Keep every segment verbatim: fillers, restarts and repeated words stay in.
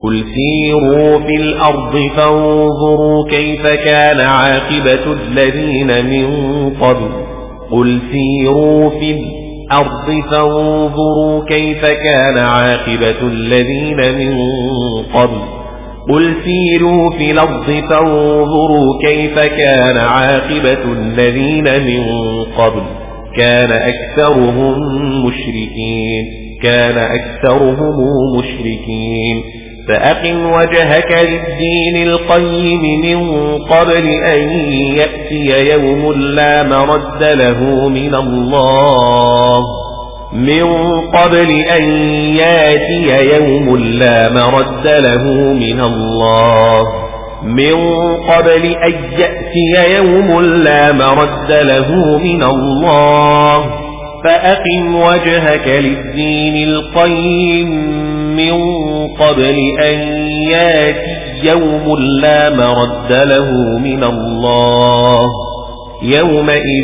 قل سيروا في الأرض فانظروا كيف كان عاقبة الذين من قبل قل سيروا في الأرض فانظروا كيف كان عاقبة الذين من قبل قل سيروا في الأرض فانظروا كيف كان عاقبة الذين من قبل كان أكثرهم مشركين كان أكثرهم مشركين فأقم وجهك للدين القيم من قبل أن يأتي يوم لا مرد له من الله من قبل أن يأتي يوم لا مرد له من الله من قبل أن يأتي يوم لا مرد له من الله فأقم وجهك للدين القيم من قبل أن يأتي يوم لا مرد له من الله يومئذ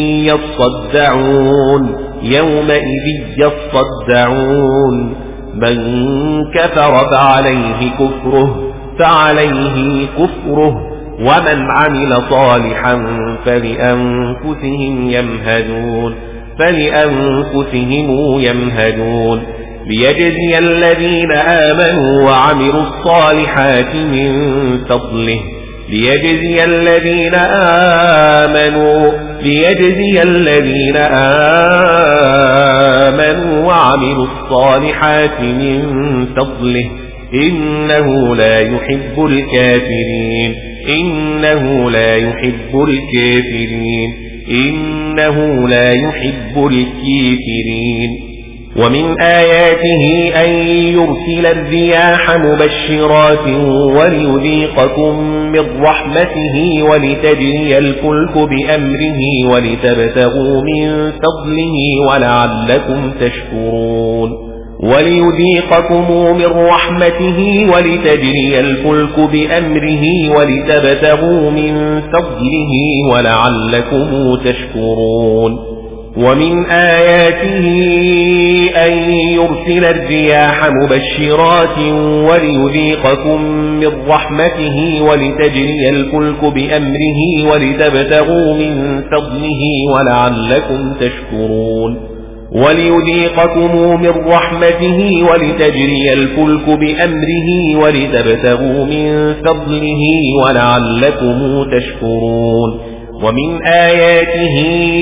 يصدعون يومئذ يصدعون من كفر فعليه كفره فعليه كفره ومن عمل صالحا فلأنفسهم يمهدون فلأنفسهم يمهدون ليجزي الذين آمنوا وعملوا الصالحات من فضله ليجزي الذين آمنوا ليجزي الذين آمنوا وعملوا الصالحات من فضله إنه لا يحب الكافرين إنه لا يحب الكافرين إنه لا يحب الكافرين ومن آياته أن يرسل الرياح مبشرات وليذيقكم من رحمته ولتجري الفلك بأمره ولتبتغوا من فضله ولعلكم تشكرون وليذيقكم من رحمته ولتجري الفلك بأمره ولتبتغوا من فضله ولعلكم تشكرون ومن آياته أن يرسل الرياح مبشرات وليذيقكم من رحمته ولتجري الفلك بأمره ولتبتغوا من فضله ولعلكم تشكرون وليذيقكم من رحمته ولتجري الفلك بأمره ولتبتغوا من فضله ولعلكم تشكرون ومن آياته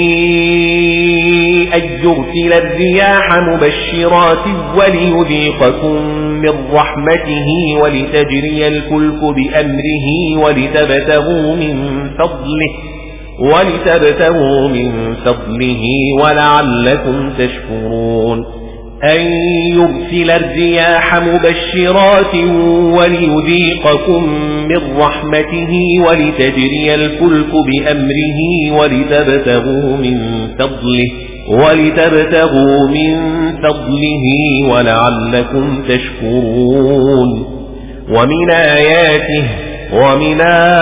أن يرسل الرياح مبشرات وليذيقكم من رحمته ولتجري الفلك بأمره ولتبتغوا من فضله ولتبتغوا من فضله ولعلكم تشكرون أن يرسل الرياح مبشرات وليذيقكم من رحمته ولتجري الفلك بأمره ولتبتغوا من فضله ولتبتغوا من فضله ولعلكم تشكرون ومن آياته ومن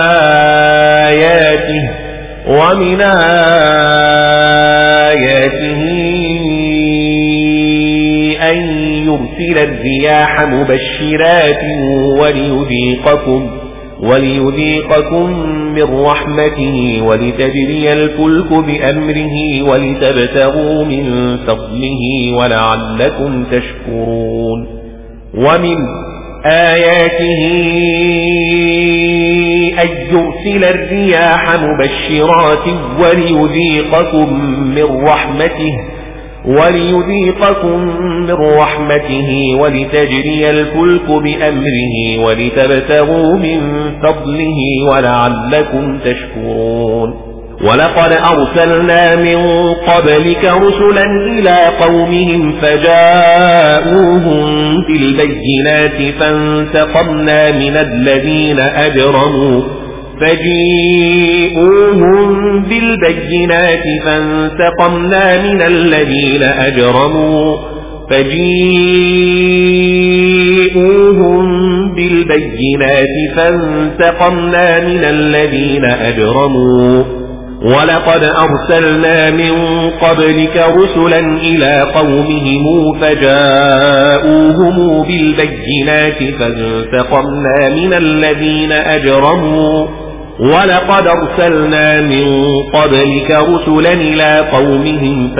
آياته ومن آياته أن يرسل الرياح مبشرات وليذيقكم وليذيقكم من رحمته ولتجري الفلك بأمره ولتبتغوا من فضله ولعلكم تشكرون ومن آياته أن يرسل الرياح مبشرات وليذيقكم من رحمته وليذيقكم من رحمته ولتجري الفلك بأمره ولتبتغوا من فضله ولعلكم تشكرون ولقد أرسلنا من قبلك رسلا إلى قومهم فجاءوهم بالبينات فانتقمنا من الذين أجرموا فجيئوهم بالبينات فانتقمنا من الذين أجرموا فجيئوهم بالبينات فانتقمنا من الذين أجرموا ولقد أرسلنا من قبلك رسلا إلى قومهم فجاءوهم بالبينات فانتقمنا من الذين أجرموا ولقد أرسلنا من قبلك رسلا إلى قومهم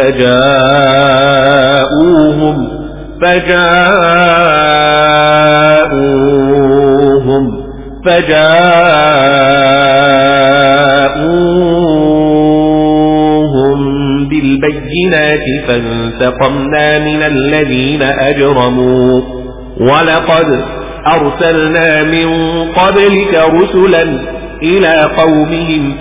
فجاءوهم فجاءوهم فجاءوهم بالبينات فانتقمنا من الذين أجرموا ولقد أرسلنا من قبلك رسلا إلى قومهم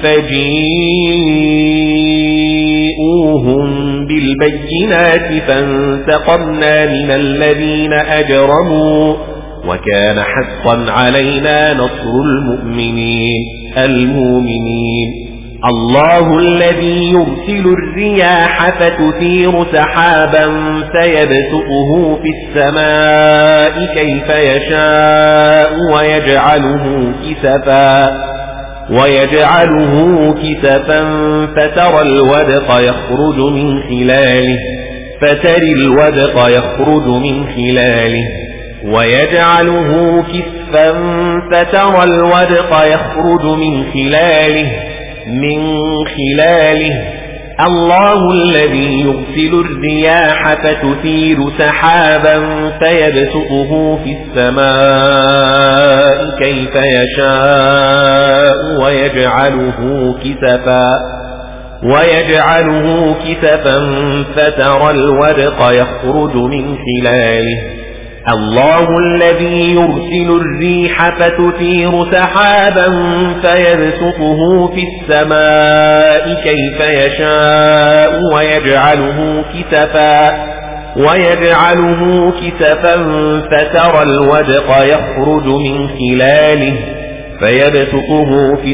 فجيءوهم بالبينات فانتقمنا من الذين أجرموا وكان حقا علينا نصر المؤمنين المؤمنين الله الذي يرسل الرياح فتثير سحابا فيبسطه في السماء كيف يشاء ويجعله كسفا ويجعله كسفا فترى الودق يخرج من خلاله فترى الودق يخرج من خلاله ويجعله كسفا فترى الودق يخرج من خلاله من خلاله الله الذي يرسل الرياح فتثير سحابا فيبسطه في السماء كيف يشاء ويجعله كسفا ويجعله كسفا فترى الودق يخرج من خلاله الله الذي يرسل الريح فتثير سحابا فيبسطه في السماء كيف يشاء ويجعله كسفا ويجعله كسفا فترى الودق يخرج من خلاله فيبسطه في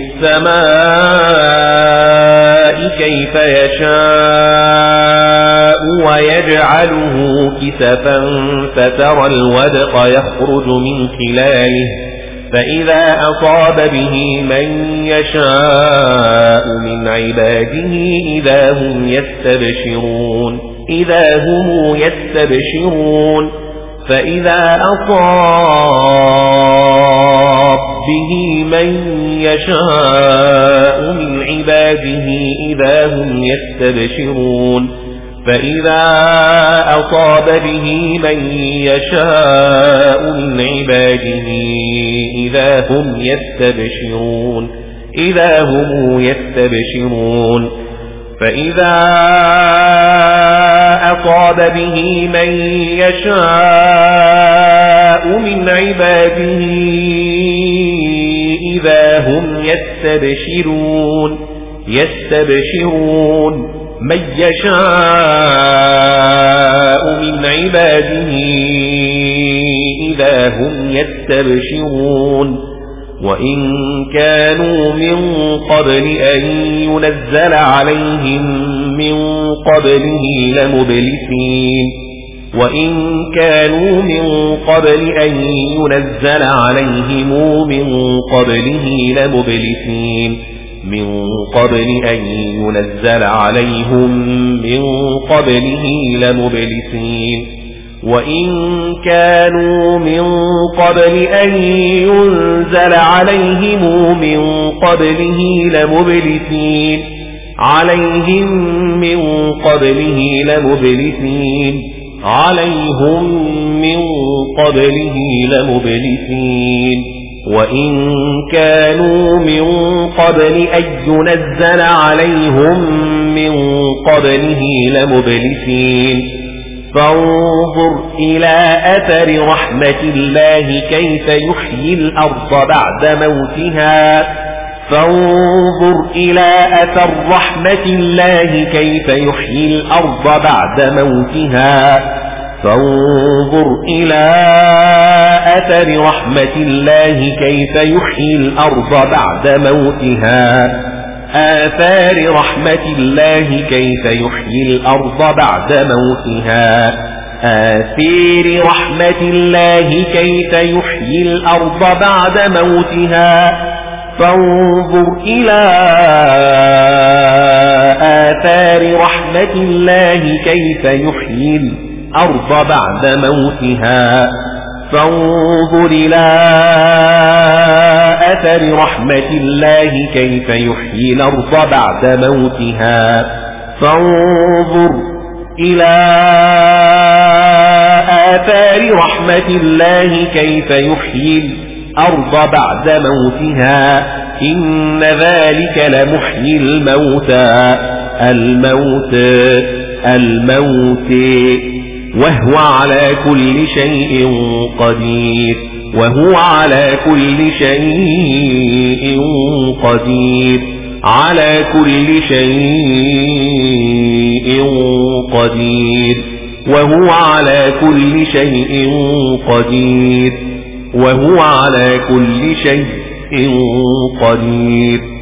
السماء كيف يشاء ويجعله كسفا فترى الودق يخرج من خلاله فإذا أصاب به من يشاء من عباده إذا هم يستبشرون إذا هم يستبشرون فإذا أصاب به من يشاء من عباده إذا هم يستبشرون فإذا أصاب به من يشاء من عباده إذا هم يستبشرون إذا هم يستبشرون فإذا أصاب به من يشاء من عباده إذا هم يستبشرون يستبشرون من يشاء من عباده إذا هم يستبشرون وإن كانوا من قبل أن ينزل عليهم من قبله لمبلسين وإن كانوا من قبل أن ينزل عليهم من قبله لمبلسين من قبل أن ينزل عليهم من قبله لمبلسين وإن كانوا من قبل أن ينزل عليهم من قبله لمبلسين عليهم من قبله لمبلسين عليهم من قبله لمبلسين وإن كانوا من قبل أن ينزل عليهم من قبله لمبلسين فانظر إلى أثر رحمة الله كيف يحيي الأرض بعد موتها فانظر إلى أثر رحمة الله كيف يحيي الأرض بعد موتها فانظر إلى أثر رحمة الله كيف يحيي الأرض بعد موتها آثار رحمة الله كيف يحيي الأرض بعد موتها آثار رحمة الله كيف يحيي الأرض بعد موتها فانظر إلى آثار رحمة الله كيف يحيي الأرض بعد موتها فانظر إلى آثار رحمة الله كيف يحيي الأرض بعد موتها فانظر إلى آثار رحمة الله كيف يحيي الأرض بعد موتها إن ذلك لمحيي الموتى الموت الموت وهو على كل شيء قدير وهو على كل شيء قدير على كل شيء قدير وهو على كل شيء قدير وهو على كل شيء قدير